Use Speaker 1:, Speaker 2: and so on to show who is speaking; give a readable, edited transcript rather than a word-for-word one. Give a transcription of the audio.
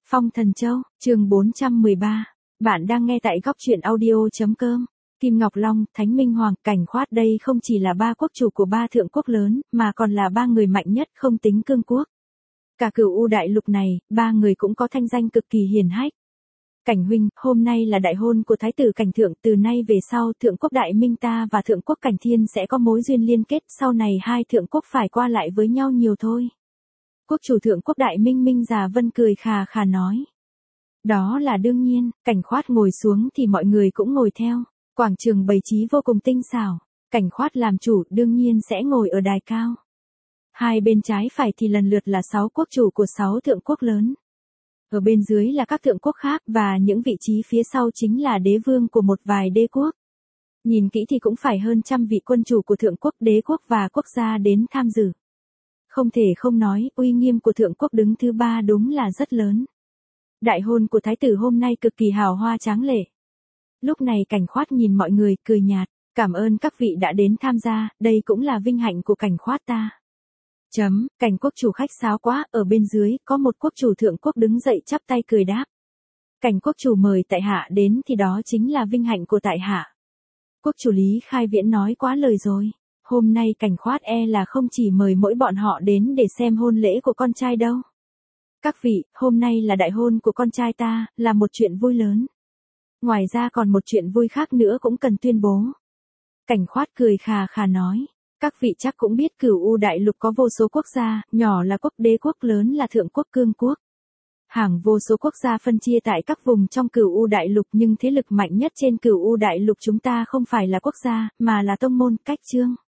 Speaker 1: Phong Thần Châu, chương 413. Bạn đang nghe tại góc truyện audio.com. Kim Ngọc Long, Thánh Minh Hoàng, Cảnh Khoát đây không chỉ là ba quốc chủ của ba thượng quốc lớn, mà còn là ba người mạnh nhất không tính cương quốc. Cả Cửu U đại lục này, ba người cũng có thanh danh cực kỳ hiển hách. Cảnh huynh, hôm nay là đại hôn của Thái tử Cảnh Thượng, từ nay về sau thượng quốc Đại Minh ta và thượng quốc Cảnh Thiên sẽ có mối duyên liên kết, sau này hai thượng quốc phải qua lại với nhau nhiều thôi. Quốc chủ thượng quốc Đại Minh Minh Già Vân cười khà khà nói. Đó là đương nhiên, Cảnh Khoát ngồi xuống thì mọi người cũng ngồi theo. Quảng trường bày trí vô cùng tinh xảo. Cảnh Khoát làm chủ đương nhiên sẽ ngồi ở đài cao. Hai bên trái phải thì lần lượt là 6 quốc chủ của 6 thượng quốc lớn. Ở bên dưới là các thượng quốc khác và những vị trí phía sau chính là đế vương của một vài đế quốc. Nhìn kỹ thì cũng phải hơn trăm vị quân chủ của thượng quốc, đế quốc và quốc gia đến tham dự. Không thể không nói, uy nghiêm của thượng quốc đứng thứ ba đúng là rất lớn. Đại hôn của thái tử hôm nay cực kỳ hào hoa tráng lệ. Lúc này Cảnh Khoát nhìn mọi người, cười nhạt, cảm ơn các vị đã đến tham gia, đây cũng là vinh hạnh của Cảnh Khoát ta. Cảnh quốc chủ khách sáo quá, ở bên dưới, có một quốc chủ thượng quốc đứng dậy chắp tay cười đáp. Cảnh quốc chủ mời tại hạ đến thì đó chính là vinh hạnh của tại hạ. Quốc chủ Lý Khai Viễn nói quá lời rồi. Hôm nay Cảnh Khoát là không chỉ mời mỗi bọn họ đến để xem hôn lễ của con trai đâu. Các vị, hôm nay là đại hôn của con trai ta, là một chuyện vui lớn. Ngoài ra còn một chuyện vui khác nữa cũng cần tuyên bố. Cảnh Khoát cười khà khà nói. Các vị chắc cũng biết Cửu U đại lục có vô số quốc gia, nhỏ là quốc, đế quốc, lớn là thượng quốc, cương quốc. Hàng vô số quốc gia phân chia tại các vùng trong Cửu U đại lục, nhưng thế lực mạnh nhất trên Cửu U đại lục chúng ta không phải là quốc gia, mà là tông môn, cách chương.